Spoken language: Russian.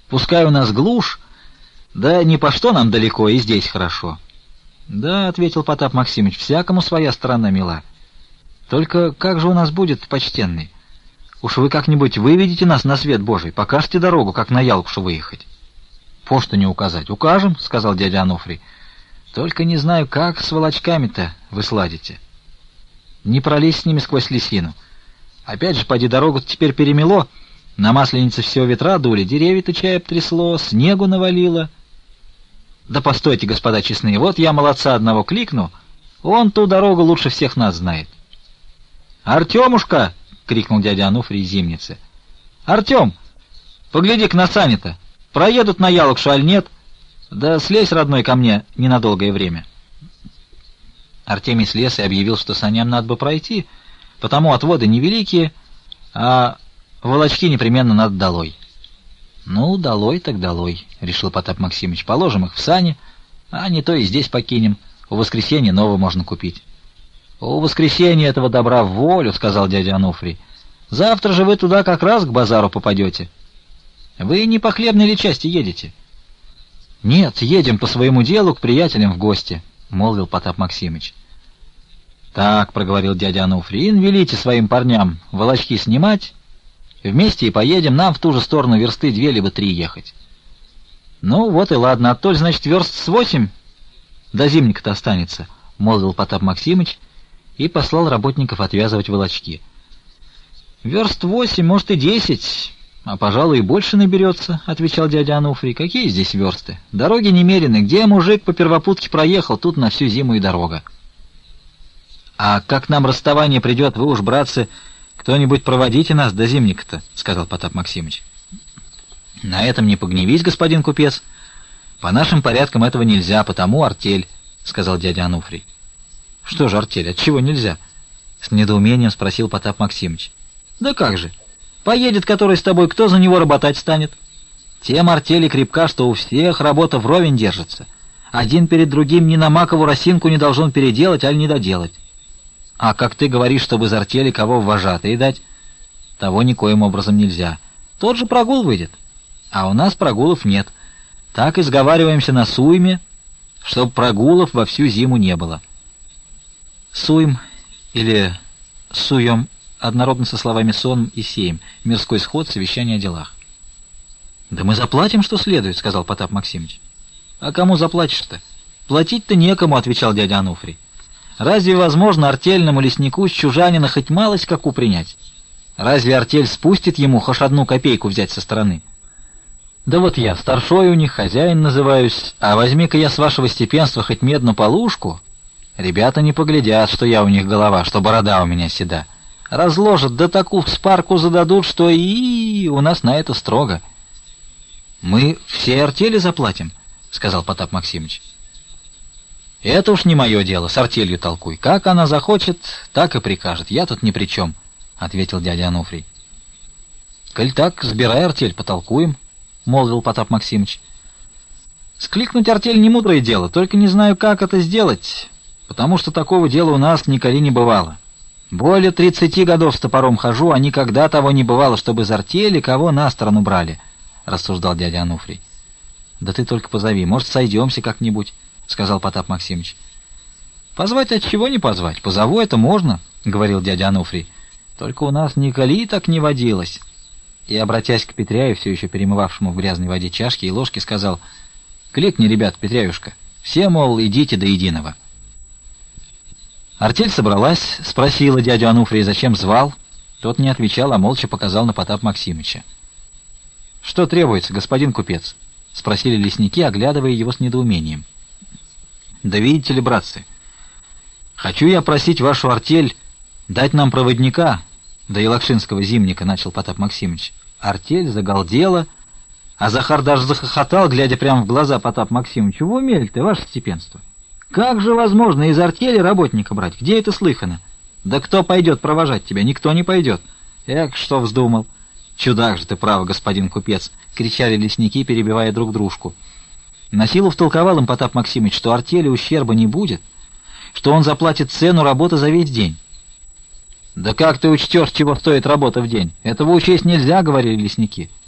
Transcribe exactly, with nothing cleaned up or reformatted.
Пускай у нас глушь, да ни по что нам далеко, и здесь хорошо. — Да, — ответил Потап Максимыч, — всякому своя сторона мила. Только как же у нас будет, почтенный? Уж вы как-нибудь выведите нас на свет Божий, покажете дорогу, как на Ялкушу выехать. — Пошту не указать. — Укажем, — сказал дядя Ануфрий. — Только не знаю, как с волочками-то вы сладите. Не пролезть с ними сквозь лисину. Опять же, поди, дорогу теперь перемело, на Масленице все ветра дули, деревья-то чай обтрясло, снегу навалило. Да постойте, господа честные, вот я молодца одного кликну, он ту дорогу лучше всех нас знает. — Артемушка! — крикнул дядя Ануфрий из Зимницы. — Артем, погляди-ка на сани-то, проедут на Ялокшу, аль нет? Да слезь, родной, ко мне ненадолгое время. Артемий слез и объявил, что саням надо бы пройти, потому отводы невеликие, а волочки непременно надо долой. — Ну, долой так долой, — решил Потап Максимыч. — Положим их в сани, а не то и здесь покинем. У воскресенья нового можно купить. — У воскресенья этого добра в волю, — сказал дядя Ануфрий. — Завтра же вы туда как раз к базару попадете. — Вы не по хлебной ли части едете? — Нет, едем по своему делу к приятелям в гости, — молвил Потап Максимыч. — Так, — проговорил дядя Ануфрий, — ин велите своим парням волочки снимать, вместе и поедем, нам в ту же сторону версты две либо три ехать. — Ну, вот и ладно, оттоль, значит, верст с восемь до зимника-то останется, — молвил Потап Максимыч и послал работников отвязывать волочки. — Верст восемь, может, и десять, а, пожалуй, и больше наберется, — отвечал дядя Ануфрий. — Какие здесь версты? Дороги немерены. Где мужик по первопутке проехал, тут на всю зиму и дорога. — А как нам расставание придет, вы уж, братцы, кто-нибудь проводите нас до зимника-то, — сказал Потап Максимыч. — На этом не погневись, господин купец. По нашим порядкам этого нельзя, потому артель, — сказал дядя Ануфрий. — Что же артель, отчего нельзя? — с недоумением спросил Потап Максимыч. — Да как же? Поедет который с тобой, кто за него работать станет? Тем артели крепка, что у всех работа вровень держится. Один перед другим ни на макову росинку не должен переделать, аль не доделать. А как ты говоришь, чтобы из артели кого в вожатые дать, того никоим образом нельзя. Тот же прогул выйдет. А у нас прогулов нет. Так и сговариваемся на суйме, чтобы прогулов во всю зиму не было. Суйм или суем однородно со словами сон и сейм, мирской сход, совещание о делах. — Да мы заплатим, что следует, — сказал Потап Максимыч. — А кому заплатишь-то? — Платить-то некому, — отвечал дядя Ануфрий. — Разве возможно артельному леснику с чужанина хоть малость каку принять? Разве артель спустит ему хоть одну копейку взять со стороны? Да вот я старшой у них, хозяин называюсь, а возьми-ка я с вашего степенства хоть медную полушку, ребята не поглядят, что я у них голова, что борода у меня седа. Разложат, да такую вспарку зададут, что и у нас на это строго. — Мы все артели заплатим, — сказал Потап Максимыч. — Это уж не мое дело, с артелью толкуй. Как она захочет, так и прикажет. Я тут ни при чем, — ответил дядя Ануфрий. — Коль так, сбирай артель, потолкуем, — молвил Потап Максимыч. — Скликнуть артель не мудрое дело, только не знаю, как это сделать, потому что такого дела у нас николи не бывало. Более тридцати годов с топором хожу, а никогда того не бывало, чтобы из артели кого на сторону брали, — рассуждал дядя Ануфрий. — Да ты только позови, может, сойдемся как-нибудь, — сказал Потап Максимыч. — Позвать от чего не позвать? Позову, это можно, — говорил дядя Ануфрий. — Только у нас николи так не водилось. И, обратясь к Петряю, все еще перемывавшему в грязной воде чашки и ложки, сказал: — Кликни, ребят, Петряюшка, все, мол, идите до единого. Артель собралась, спросила дядю Ануфрия, зачем звал. Тот не отвечал, а молча показал на Потап Максимыча. — Что требуется, господин купец? — спросили лесники, оглядывая его с недоумением. — Да видите ли, братцы, хочу я просить вашу артель дать нам проводника до Елакшинского зимника, — начал Потап Максимыч. Артель загалдела, а Захар даже захохотал, глядя прямо в глаза Потап Максимычу. — В уме ли ты, ваше степенство? Как же возможно из артели работника брать? Где это слыхано? Да кто пойдет провожать тебя? Никто не пойдет. Эх, что вздумал. Чудак же ты, право, господин купец, — кричали лесники, перебивая друг дружку. Насилу втолковал им Потап Максимыч, что артели ущерба не будет, что он заплатит цену работы за весь день. — Да как ты учтешь, чего стоит работа в день? Этого учесть нельзя, — говорили лесники.